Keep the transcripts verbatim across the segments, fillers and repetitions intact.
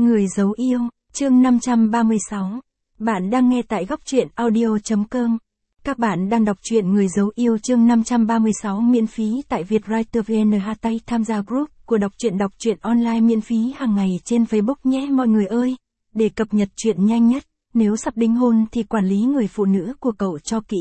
Người giấu yêu, chương năm trăm ba mươi sáu. Bạn đang nghe tại góc truyện audio chấm com. Các bạn đang đọc truyện Người giấu yêu chương năm trăm ba mươi sáu miễn phí tại Vietwriter vê en. Hashtag tham gia group của đọc truyện đọc truyện online miễn phí hàng ngày trên Facebook nhé mọi người ơi. Để cập nhật truyện nhanh nhất, nếu sắp đính hôn thì quản lý người phụ nữ của cậu cho kỹ.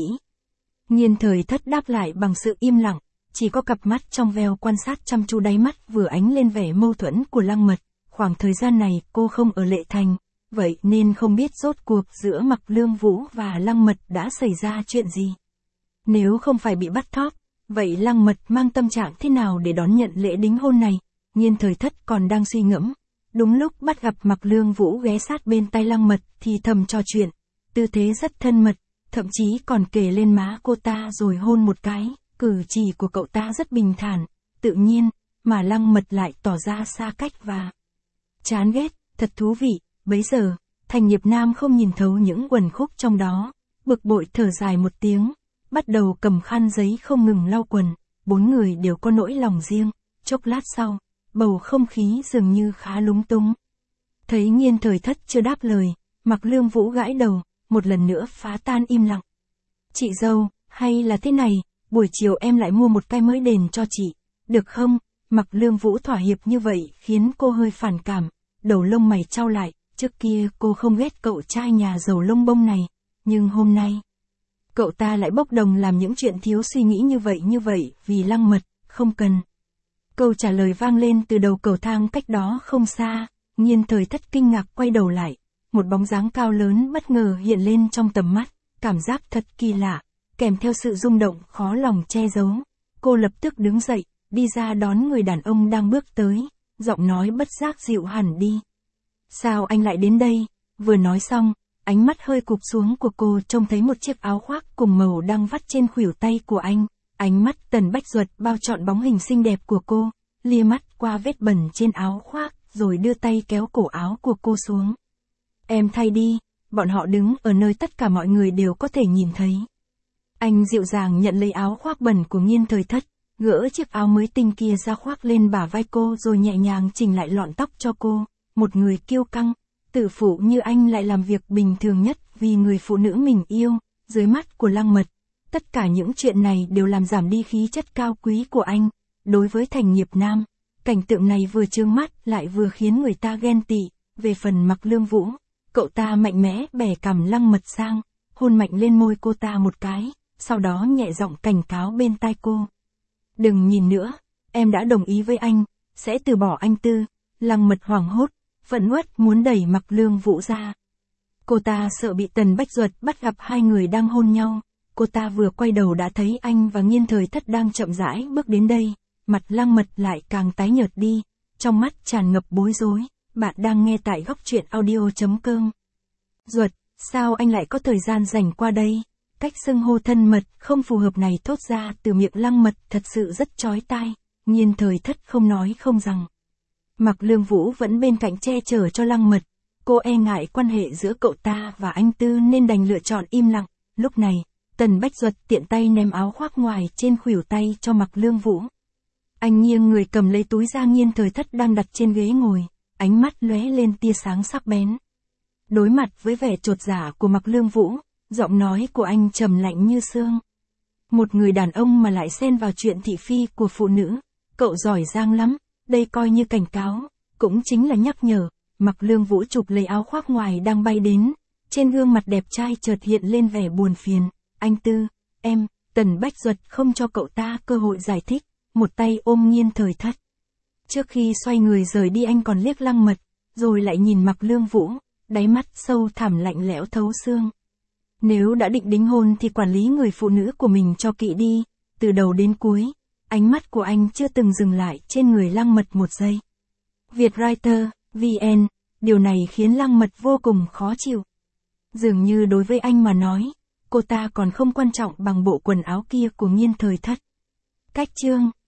Nhiên Thời Thất đáp lại bằng sự im lặng, chỉ có cặp mắt trong veo quan sát chăm chú, đáy mắt vừa ánh lên vẻ mâu thuẫn của Lăng Mật. Khoảng thời gian này cô không ở Lệ Thành, vậy nên không biết rốt cuộc giữa Mạc Lương Vũ và Lăng Mật đã xảy ra chuyện gì. Nếu không phải bị bắt thóp, vậy Lăng Mật mang tâm trạng thế nào để đón nhận lễ đính hôn này? Nhiên Thời Thất còn đang suy ngẫm. Đúng lúc bắt gặp Mạc Lương Vũ ghé sát bên tai Lăng Mật thì thầm trò chuyện, tư thế rất thân mật, thậm chí còn kề lên má cô ta rồi hôn một cái. Cử chỉ của cậu ta rất bình thản, tự nhiên, mà Lăng Mật lại tỏ ra xa cách và chán ghét. Thật thú vị. Bấy giờ, Thành Nghiệp Nam không nhìn thấu những uẩn khúc trong đó, bực bội thở dài một tiếng, bắt đầu cầm khăn giấy không ngừng lau quần. Bốn người đều có nỗi lòng riêng. Chốc lát sau, bầu không khí dường như khá lúng túng. Thấy Nhiên Thời Thất chưa đáp lời, Mạc Lương Vũ gãi đầu, một lần nữa phá tan im lặng. Chị dâu, hay là thế này, buổi chiều em lại mua một cái mới đền cho chị, được không? Mạc Lương Vũ thỏa hiệp như vậy khiến cô hơi phản cảm, đầu lông mày chau lại. Trước kia cô không ghét cậu trai nhà giàu lông bông này, nhưng hôm nay cậu ta lại bốc đồng làm những chuyện thiếu suy nghĩ như vậy như vậy vì Lăng Mật. Không cần. Câu trả lời vang lên từ đầu cầu thang cách đó không xa. Nhiên Thời Thất kinh ngạc quay đầu lại, một bóng dáng cao lớn bất ngờ hiện lên trong tầm mắt, cảm giác thật kỳ lạ, kèm theo sự rung động khó lòng che giấu. Cô lập tức đứng dậy, đi ra đón người đàn ông đang bước tới, giọng nói bất giác dịu hẳn đi. Sao anh lại đến đây? Vừa nói xong, ánh mắt hơi cụp xuống của cô trông thấy một chiếc áo khoác cùng màu đang vắt trên khuỷu tay của anh. Ánh mắt Tần Bách Duật bao trọn bóng hình xinh đẹp của cô, lia mắt qua vết bẩn trên áo khoác, rồi đưa tay kéo cổ áo của cô xuống. Em thay đi. Bọn họ đứng ở nơi tất cả mọi người đều có thể nhìn thấy. Anh dịu dàng nhận lấy áo khoác bẩn của Nhiên Thời Thất, gỡ chiếc áo mới tinh kia ra khoác lên bả vai cô rồi nhẹ nhàng chỉnh lại lọn tóc cho cô. Một người kiêu căng, tự phụ như anh lại làm việc bình thường nhất vì người phụ nữ mình yêu. Dưới mắt của Lăng Mật, tất cả những chuyện này đều làm giảm đi khí chất cao quý của anh. Đối với Thành Nghiệp Nam, cảnh tượng này vừa chướng mắt lại vừa khiến người ta ghen tị. Về phần Mạc Lương Vũ, cậu ta mạnh mẽ bẻ cằm Lăng Mật sang, hôn mạnh lên môi cô ta một cái, sau đó nhẹ giọng cảnh cáo bên tai cô. Đừng nhìn nữa, em đã đồng ý với anh, sẽ từ bỏ anh Tư. Lăng Mật hoảng hốt, phẫn uất muốn đẩy Mạc Lương Vũ ra. Cô ta sợ bị Tần Bách Duật bắt gặp hai người đang hôn nhau. Cô ta vừa quay đầu đã thấy anh và Nhiên Thời Thất đang chậm rãi bước đến đây. Mặt Lăng Mật lại càng tái nhợt đi, trong mắt tràn ngập bối rối. Bạn đang nghe tại góc truyện audio chấm com. Duật, sao anh lại có thời gian rảnh qua đây? Cách xưng hô thân mật không phù hợp này thốt ra từ miệng Lăng Mật thật sự rất chói tai. Nhiên Thời Thất không nói không rằng. Mạc Lương Vũ vẫn bên cạnh che chở cho Lăng Mật. Cô e ngại quan hệ giữa cậu ta và anh Tư nên đành lựa chọn im lặng. Lúc này, Tần Bách Duật tiện tay ném áo khoác ngoài trên khuỷu tay cho Mạc Lương Vũ. Anh nghiêng người cầm lấy túi da Nhiên Thời Thất đang đặt trên ghế ngồi, ánh mắt lóe lên tia sáng sắc bén. Đối mặt với vẻ chột dạ của Mạc Lương Vũ, giọng nói của anh trầm lạnh như xương. Một người đàn ông mà lại xen vào chuyện thị phi của phụ nữ, cậu giỏi giang lắm. Đây coi như cảnh cáo, cũng chính là nhắc nhở. Mạc Lương Vũ chụp lấy áo khoác ngoài đang bay đến, trên gương mặt đẹp trai chợt hiện lên vẻ buồn phiền. Anh Tư, em. Tần Bách Duật không cho cậu ta cơ hội giải thích, một tay ôm Nhiên Thời Thất. Trước khi xoay người rời đi anh còn liếc Lăng Mật, rồi lại nhìn Mạc Lương Vũ, đáy mắt sâu thẳm lạnh lẽo thấu xương. Nếu đã định đính hôn thì quản lý người phụ nữ của mình cho kỹ đi. Từ đầu đến cuối, ánh mắt của anh chưa từng dừng lại trên người Lăng Mật một giây. Vietwriter vê en, điều này khiến Lăng Mật vô cùng khó chịu. Dường như đối với anh mà nói, cô ta còn không quan trọng bằng bộ quần áo kia của Nhiên Thời Thất. Cách chương